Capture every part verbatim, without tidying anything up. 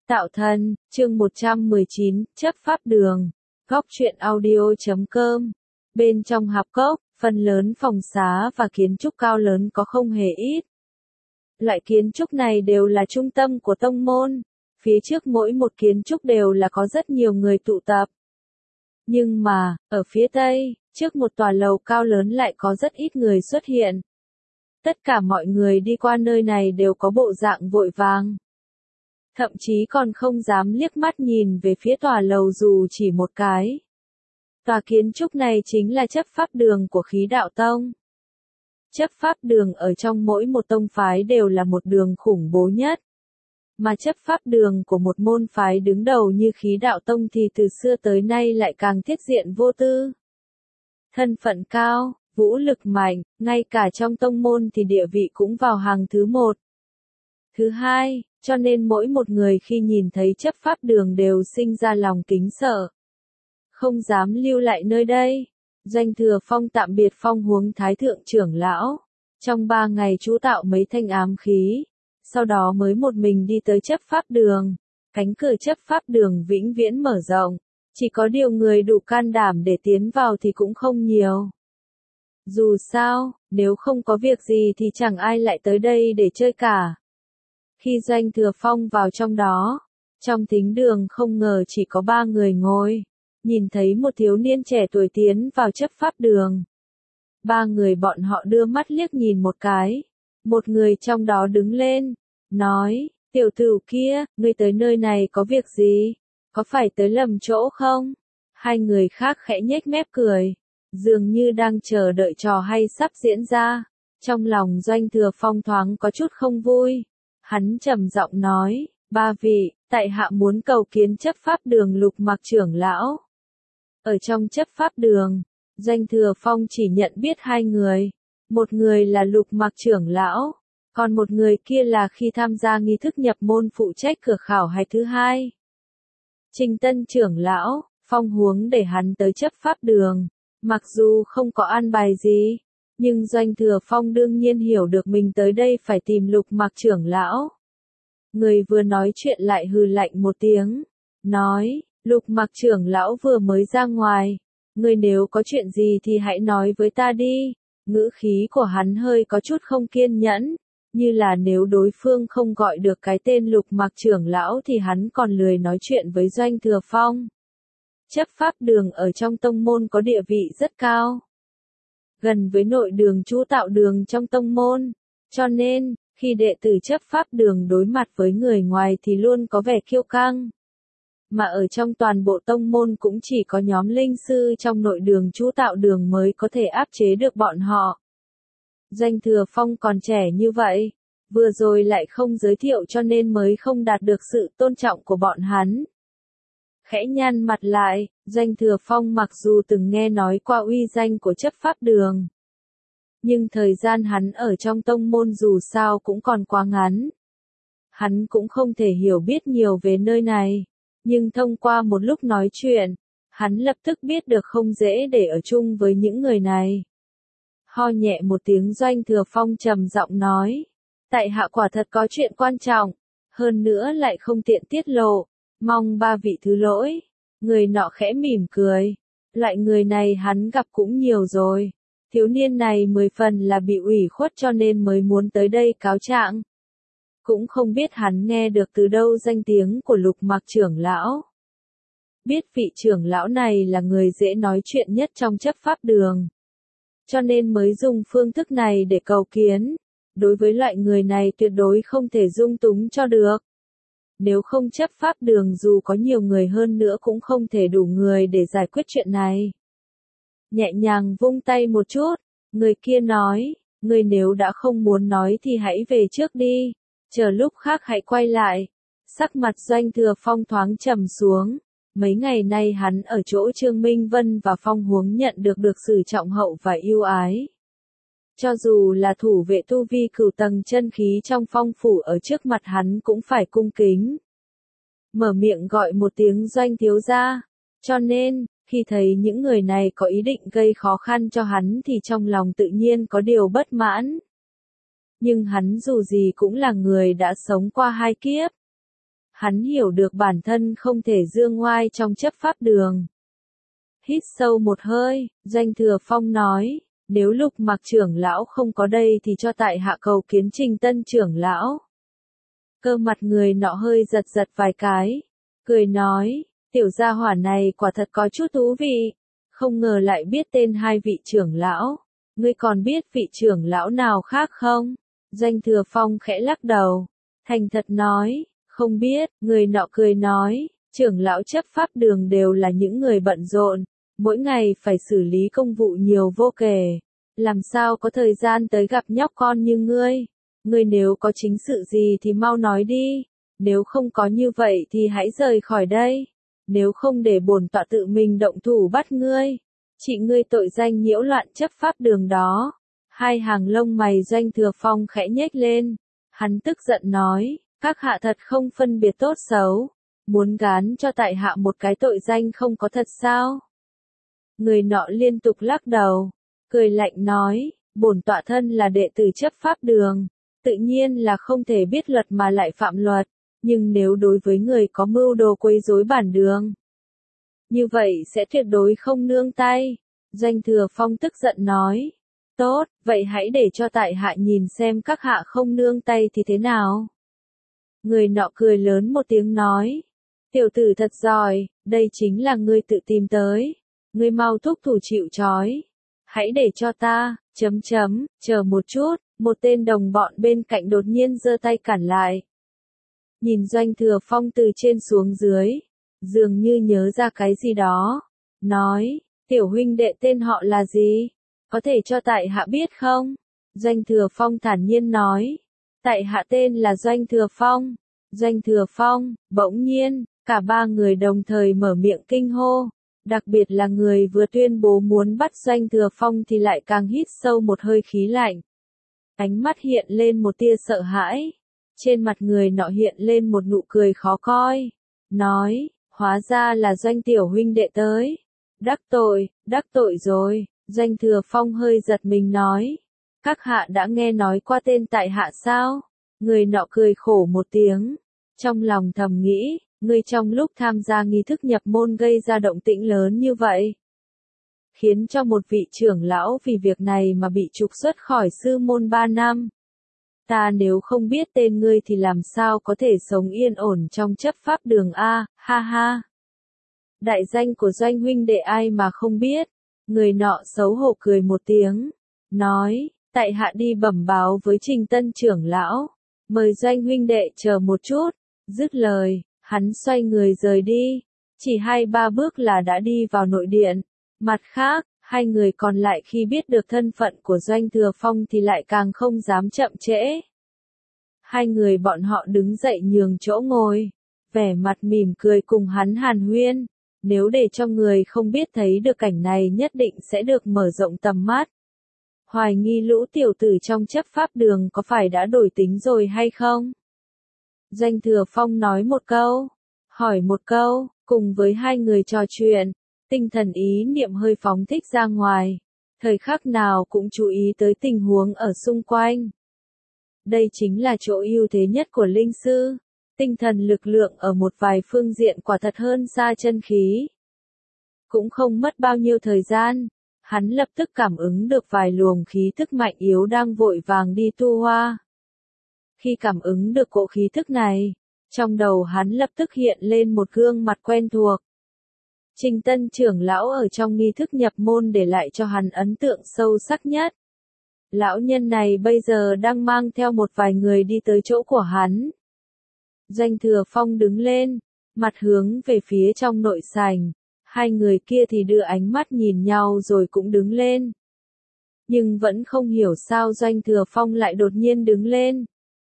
Tạo thân, chương một trăm mười chín, chấp pháp đường. Góc truyện audio chấm com. Bên trong hạp cốc, phần lớn phòng xá và kiến trúc cao lớn có không hề ít. Loại kiến trúc này đều là trung tâm của tông môn. Phía trước mỗi một kiến trúc đều là có rất nhiều người tụ tập. Nhưng mà, ở phía tây, trước một tòa lầu cao lớn lại có rất ít người xuất hiện. Tất cả mọi người đi qua nơi này đều có bộ dạng vội vàng. Thậm chí còn không dám liếc mắt nhìn về phía tòa lầu dù chỉ một cái. Tòa kiến trúc này chính là chấp pháp đường của Khí Đạo Tông. Chấp pháp đường ở trong mỗi một tông phái đều là một đường khủng bố nhất. Mà chấp pháp đường của một môn phái đứng đầu như Khí Đạo Tông thì từ xưa tới nay lại càng thiết diện vô tư. Thân phận cao, vũ lực mạnh, ngay cả trong tông môn thì địa vị cũng vào hàng thứ một. Thứ hai, cho nên mỗi một người khi nhìn thấy chấp pháp đường đều sinh ra lòng kính sợ. Không dám lưu lại nơi đây. Doanh Thừa Phong tạm biệt Phong Huống Thái Thượng trưởng lão. Trong ba ngày chú tạo mấy thanh ám khí. Sau đó mới một mình đi tới chấp pháp đường. Cánh cửa chấp pháp đường vĩnh viễn mở rộng. Chỉ có điều người đủ can đảm để tiến vào thì cũng không nhiều. Dù sao, nếu không có việc gì thì chẳng ai lại tới đây để chơi cả. Khi Doanh Thừa Phong vào trong đó, trong thính đường không ngờ chỉ có ba người ngồi, nhìn thấy một thiếu niên trẻ tuổi tiến vào chấp pháp đường. Ba người bọn họ đưa mắt liếc nhìn một cái, một người trong đó đứng lên, nói, tiểu tử kia, ngươi tới nơi này có việc gì, có phải tới lầm chỗ không? Hai người khác khẽ nhếch mép cười, dường như đang chờ đợi trò hay sắp diễn ra, trong lòng Doanh Thừa Phong thoáng có chút không vui. Hắn trầm giọng nói, ba vị, tại hạ muốn cầu kiến chấp pháp đường Lục Mặc trưởng lão. Ở trong chấp pháp đường, Doanh Thừa Phong chỉ nhận biết hai người. Một người là Lục Mặc trưởng lão, còn một người kia là khi tham gia nghi thức nhập môn phụ trách cửa khảo hay thứ hai. Trình Tân trưởng lão, Phong Huống để hắn tới chấp pháp đường, mặc dù không có an bài gì. Nhưng Doanh Thừa Phong đương nhiên hiểu được mình tới đây phải tìm Lục Mặc trưởng lão. Người vừa nói chuyện lại hừ lạnh một tiếng, nói, Lục Mặc trưởng lão vừa mới ra ngoài, người nếu có chuyện gì thì hãy nói với ta đi. Ngữ khí của hắn hơi có chút không kiên nhẫn, như là nếu đối phương không gọi được cái tên Lục Mặc trưởng lão thì hắn còn lười nói chuyện với Doanh Thừa Phong. Chấp pháp đường ở trong tông môn có địa vị rất cao. Gần với nội đường chú tạo đường trong tông môn, cho nên, khi đệ tử chấp pháp đường đối mặt với người ngoài thì luôn có vẻ kiêu căng. Mà ở trong toàn bộ tông môn cũng chỉ có nhóm linh sư trong nội đường chú tạo đường mới có thể áp chế được bọn họ. Doanh Thừa Phong còn trẻ như vậy, vừa rồi lại không giới thiệu cho nên mới không đạt được sự tôn trọng của bọn hắn. Khẽ nhăn mặt lại, Doanh Thừa Phong mặc dù từng nghe nói qua uy danh của chấp pháp đường. Nhưng thời gian hắn ở trong tông môn dù sao cũng còn quá ngắn. Hắn cũng không thể hiểu biết nhiều về nơi này. Nhưng thông qua một lúc nói chuyện, hắn lập tức biết được không dễ để ở chung với những người này. Ho nhẹ một tiếng Doanh Thừa Phong trầm giọng nói. Tại hạ quả thật có chuyện quan trọng, hơn nữa lại không tiện tiết lộ. Mong ba vị thứ lỗi. Người nọ khẽ mỉm cười. Loại người này hắn gặp cũng nhiều rồi. Thiếu niên này mười phần là bị ủy khuất cho nên mới muốn tới đây cáo trạng. Cũng không biết hắn nghe được từ đâu danh tiếng của Lục Mặc trưởng lão. Biết vị trưởng lão này là người dễ nói chuyện nhất trong chấp pháp đường. Cho nên mới dùng phương thức này để cầu kiến. Đối với loại người này tuyệt đối không thể dung túng cho được. Nếu không chấp pháp đường dù có nhiều người hơn nữa cũng không thể đủ người để giải quyết chuyện này. Nhẹ nhàng vung tay một chút, người kia nói, người nếu đã không muốn nói thì hãy về trước đi, chờ lúc khác hãy quay lại. Sắc mặt Doanh Thừa Phong thoáng trầm xuống, mấy ngày nay hắn ở chỗ Trương Minh Vân và Phong Huống nhận được được sự trọng hậu và yêu ái. Cho dù là thủ vệ tu vi cửu tầng chân khí trong Phong phủ ở trước mặt hắn cũng phải cung kính. Mở miệng gọi một tiếng Doanh thiếu gia. Cho nên, khi thấy những người này có ý định gây khó khăn cho hắn thì trong lòng tự nhiên có điều bất mãn. Nhưng hắn dù gì cũng là người đã sống qua hai kiếp. Hắn hiểu được bản thân không thể dương ngoai trong chấp pháp đường. Hít sâu một hơi, Doanh Thừa Phong nói, nếu Lục Mặc trưởng lão không có đây thì cho tại hạ cầu kiến Trình Tân trưởng lão. Cơ mặt người nọ hơi giật giật vài cái, cười nói, tiểu gia hỏa này quả thật có chút thú vị, không ngờ lại biết tên hai vị trưởng lão, ngươi còn biết vị trưởng lão nào khác không? Doanh Thừa Phong khẽ lắc đầu, thành thật nói, không biết, người nọ cười nói, trưởng lão chấp pháp đường đều là những người bận rộn, mỗi ngày phải xử lý công vụ nhiều vô kể, làm sao có thời gian tới gặp nhóc con như ngươi, ngươi nếu có chính sự gì thì mau nói đi, nếu không có như vậy thì hãy rời khỏi đây, nếu không để bổn tọa tự mình động thủ bắt ngươi, trị ngươi tội danh nhiễu loạn chấp pháp đường đó. Hai hàng lông mày Doanh Thừa Phong khẽ nhếch lên, hắn tức giận nói, các hạ thật không phân biệt tốt xấu, muốn gán cho tại hạ một cái tội danh không có thật sao? Người nọ liên tục lắc đầu, cười lạnh nói, bổn tọa thân là đệ tử chấp pháp đường, tự nhiên là không thể biết luật mà lại phạm luật, nhưng nếu đối với người có mưu đồ quấy rối bản đường, như vậy sẽ tuyệt đối không nương tay. Doanh Thừa Phong tức giận nói, tốt, vậy hãy để cho tại hạ nhìn xem các hạ không nương tay thì thế nào. Người nọ cười lớn một tiếng nói, tiểu tử thật giỏi, đây chính là ngươi tự tìm tới, ngươi mau thúc thủ chịu trói, hãy để cho ta, chấm chấm, chờ một chút, một tên đồng bọn bên cạnh đột nhiên giơ tay cản lại. Nhìn Doanh Thừa Phong từ trên xuống dưới, dường như nhớ ra cái gì đó, nói, tiểu huynh đệ tên họ là gì? Có thể cho tại hạ biết không? Doanh Thừa Phong thản nhiên nói, tại hạ tên là Doanh Thừa Phong. Doanh Thừa Phong, bỗng nhiên, cả ba người đồng thời mở miệng kinh hô, đặc biệt là người vừa tuyên bố muốn bắt Doanh Thừa Phong thì lại càng hít sâu một hơi khí lạnh. Ánh mắt hiện lên một tia sợ hãi, trên mặt người nọ hiện lên một nụ cười khó coi, nói, hóa ra là Doanh tiểu huynh đệ tới. Đắc tội, đắc tội rồi. Doanh Thừa Phong hơi giật mình nói, các hạ đã nghe nói qua tên tại hạ sao? Người nọ cười khổ một tiếng, trong lòng thầm nghĩ, ngươi trong lúc tham gia nghi thức nhập môn gây ra động tĩnh lớn như vậy, khiến cho một vị trưởng lão vì việc này mà bị trục xuất khỏi sư môn ba năm. Ta nếu không biết tên ngươi thì làm sao có thể sống yên ổn trong chấp pháp đường a, ha ha. Đại danh của Doanh huynh đệ ai mà không biết. Người nọ xấu hổ cười một tiếng, nói, tại hạ đi bẩm báo với Trình Tân trưởng lão, mời Doanh huynh đệ chờ một chút. Dứt lời, hắn xoay người rời đi, chỉ hai ba bước là đã đi vào nội điện. Mặt khác, hai người còn lại khi biết được thân phận của Doanh Thừa Phong thì lại càng không dám chậm trễ. Hai người bọn họ đứng dậy nhường chỗ ngồi, vẻ mặt mỉm cười cùng hắn hàn huyên. Nếu để cho người không biết thấy được cảnh này nhất định sẽ được mở rộng tầm mắt. Hoài nghi lũ tiểu tử trong chấp pháp đường có phải đã đổi tính rồi hay không? Doanh Thừa Phong nói một câu, hỏi một câu, cùng với hai người trò chuyện, tinh thần ý niệm hơi phóng thích ra ngoài, thời khắc nào cũng chú ý tới tình huống ở xung quanh. Đây chính là chỗ ưu thế nhất của linh sư. Tinh thần lực lượng ở một vài phương diện quả thật hơn xa chân khí. Cũng không mất bao nhiêu thời gian, hắn lập tức cảm ứng được vài luồng khí thức mạnh yếu đang vội vàng đi tu hoa. Khi cảm ứng được cỗ khí thức này, trong đầu hắn lập tức hiện lên một gương mặt quen thuộc. Trình Tân trưởng lão ở trong nghi thức nhập môn để lại cho hắn ấn tượng sâu sắc nhất. Lão nhân này bây giờ đang mang theo một vài người đi tới chỗ của hắn. Doanh Thừa Phong đứng lên, mặt hướng về phía trong nội sảnh, hai người kia thì đưa ánh mắt nhìn nhau rồi cũng đứng lên. Nhưng vẫn không hiểu sao Doanh Thừa Phong lại đột nhiên đứng lên.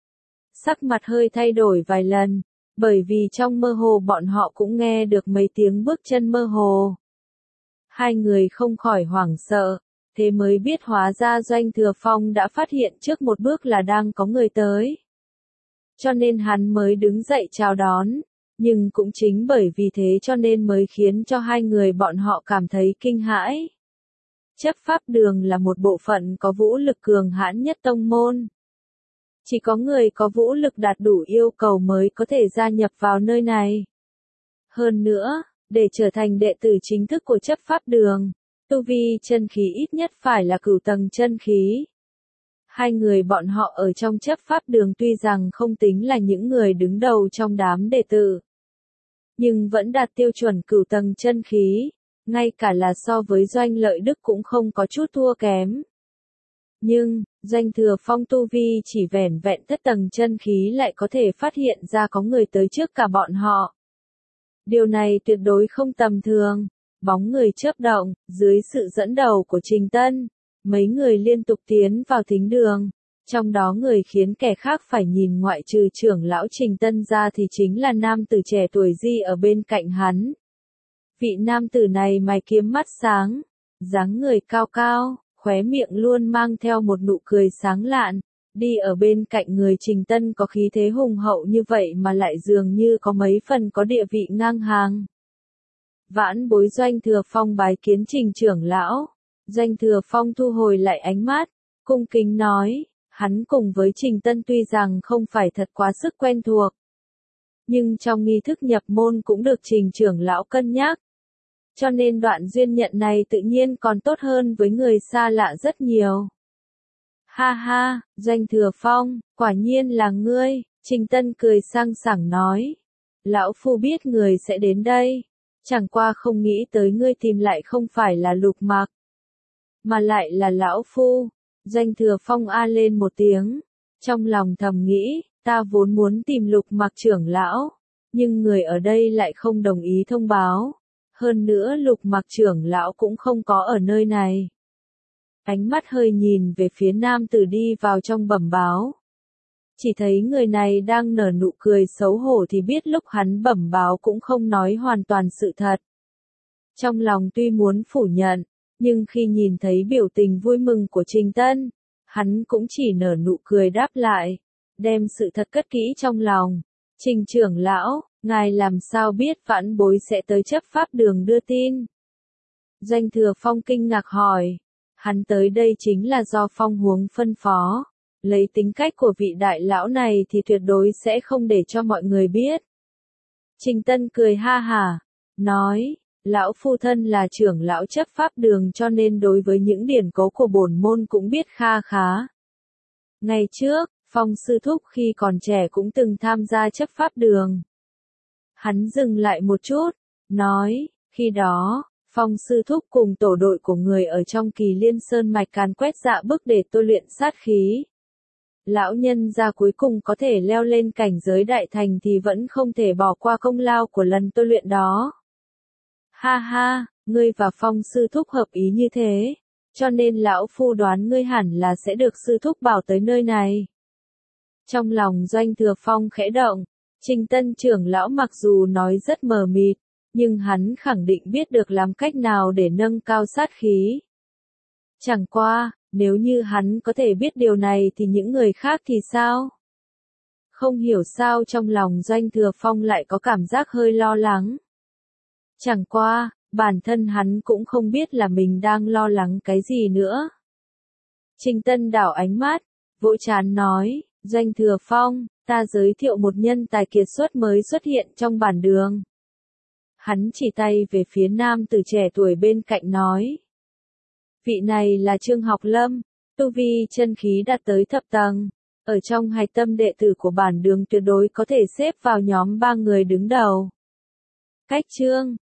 Sắc mặt hơi thay đổi vài lần, bởi vì trong mơ hồ bọn họ cũng nghe được mấy tiếng bước chân mơ hồ. Hai người không khỏi hoảng sợ, thế mới biết hóa ra Doanh Thừa Phong đã phát hiện trước một bước là đang có người tới. Cho nên hắn mới đứng dậy chào đón, nhưng cũng chính bởi vì thế cho nên mới khiến cho hai người bọn họ cảm thấy kinh hãi. Chấp pháp đường là một bộ phận có vũ lực cường hãn nhất tông môn. Chỉ có người có vũ lực đạt đủ yêu cầu mới có thể gia nhập vào nơi này. Hơn nữa, để trở thành đệ tử chính thức của chấp pháp đường, tu vi chân khí ít nhất phải là cửu tầng chân khí. Hai người bọn họ ở trong chấp pháp đường tuy rằng không tính là những người đứng đầu trong đám đệ tử, nhưng vẫn đạt tiêu chuẩn cửu tầng chân khí, ngay cả là so với Doanh Lợi Đức cũng không có chút thua kém. Nhưng, Doanh Thừa Phong tu vi chỉ vẻn vẹn thất tầng chân khí lại có thể phát hiện ra có người tới trước cả bọn họ. Điều này tuyệt đối không tầm thường. Bóng người chớp động, dưới sự dẫn đầu của Trình Tân, mấy người liên tục tiến vào thính đường. Trong đó người khiến kẻ khác phải nhìn ngoại trừ trưởng lão Trình Tân ra thì chính là nam tử trẻ tuổi Di ở bên cạnh hắn. Vị nam tử này mày kiếm mắt sáng, dáng người cao cao, khóe miệng luôn mang theo một nụ cười sáng lạn, đi ở bên cạnh người Trình Tân có khí thế hùng hậu như vậy mà lại dường như có mấy phần có địa vị ngang hàng. Vãn bối Doanh Thừa Phong bái kiến Trình trưởng lão. Doanh Thừa Phong thu hồi lại ánh mắt, cung kính nói, hắn cùng với Trình Tân tuy rằng không phải thật quá sức quen thuộc, nhưng trong nghi thức nhập môn cũng được Trình trưởng lão cân nhắc. Cho nên đoạn duyên nhận này tự nhiên còn tốt hơn với người xa lạ rất nhiều. Ha ha, Doanh Thừa Phong, quả nhiên là ngươi, Trình Tân cười sang sảng nói. Lão phu biết người sẽ đến đây, chẳng qua không nghĩ tới ngươi tìm lại không phải là Lục Mặc, mà lại là lão phu. Doanh Thừa Phong a lên một tiếng, trong lòng thầm nghĩ, ta vốn muốn tìm Lục Mặc trưởng lão, nhưng người ở đây lại không đồng ý thông báo. Hơn nữa Lục Mặc trưởng lão cũng không có ở nơi này. Ánh mắt hơi nhìn về phía nam tử đi vào trong bẩm báo. Chỉ thấy người này đang nở nụ cười xấu hổ thì biết lúc hắn bẩm báo cũng không nói hoàn toàn sự thật. Trong lòng tuy muốn phủ nhận, nhưng khi nhìn thấy biểu tình vui mừng của Trình Tân, hắn cũng chỉ nở nụ cười đáp lại, đem sự thật cất kỹ trong lòng. Trình trưởng lão, ngài làm sao biết vãn bối sẽ tới chấp pháp đường đưa tin? Doanh Thừa Phong kinh ngạc hỏi. Hắn tới đây chính là do Phong Huống phân phó. Lấy tính cách của vị đại lão này thì tuyệt đối sẽ không để cho mọi người biết. Trình Tân cười ha hả, nói, lão phu thân là trưởng lão chấp pháp đường cho nên đối với những điển cố của bổn môn cũng biết kha khá. Ngày trước, Phong sư thúc khi còn trẻ cũng từng tham gia chấp pháp đường. Hắn dừng lại một chút, nói, khi đó, Phong sư thúc cùng tổ đội của người ở trong Kỳ Liên Sơn mạch càn quét dạ bức để tôi luyện sát khí. Lão nhân gia cuối cùng có thể leo lên cảnh giới đại thành thì vẫn không thể bỏ qua công lao của lần tôi luyện đó. Ha ha, ngươi và Phong sư thúc hợp ý như thế, cho nên lão phu đoán ngươi hẳn là sẽ được sư thúc bảo tới nơi này. Trong lòng Doanh Thừa Phong khẽ động, Trình Tân trưởng lão mặc dù nói rất mờ mịt, nhưng hắn khẳng định biết được làm cách nào để nâng cao sát khí. Chẳng qua, nếu như hắn có thể biết điều này thì những người khác thì sao? Không hiểu sao trong lòng Doanh Thừa Phong lại có cảm giác hơi lo lắng. Chẳng qua, bản thân hắn cũng không biết là mình đang lo lắng cái gì nữa. Trình Tân đảo ánh mắt, vỗ trán nói, Doanh Thừa Phong, ta giới thiệu một nhân tài kiệt xuất mới xuất hiện trong bản đường. Hắn chỉ tay về phía nam tử trẻ tuổi bên cạnh nói. Vị này là Trương Học Lâm, tu vi chân khí đạt tới thập tầng, ở trong hạch tâm đệ tử của bản đường tuyệt đối có thể xếp vào nhóm ba người đứng đầu. Cách Trương,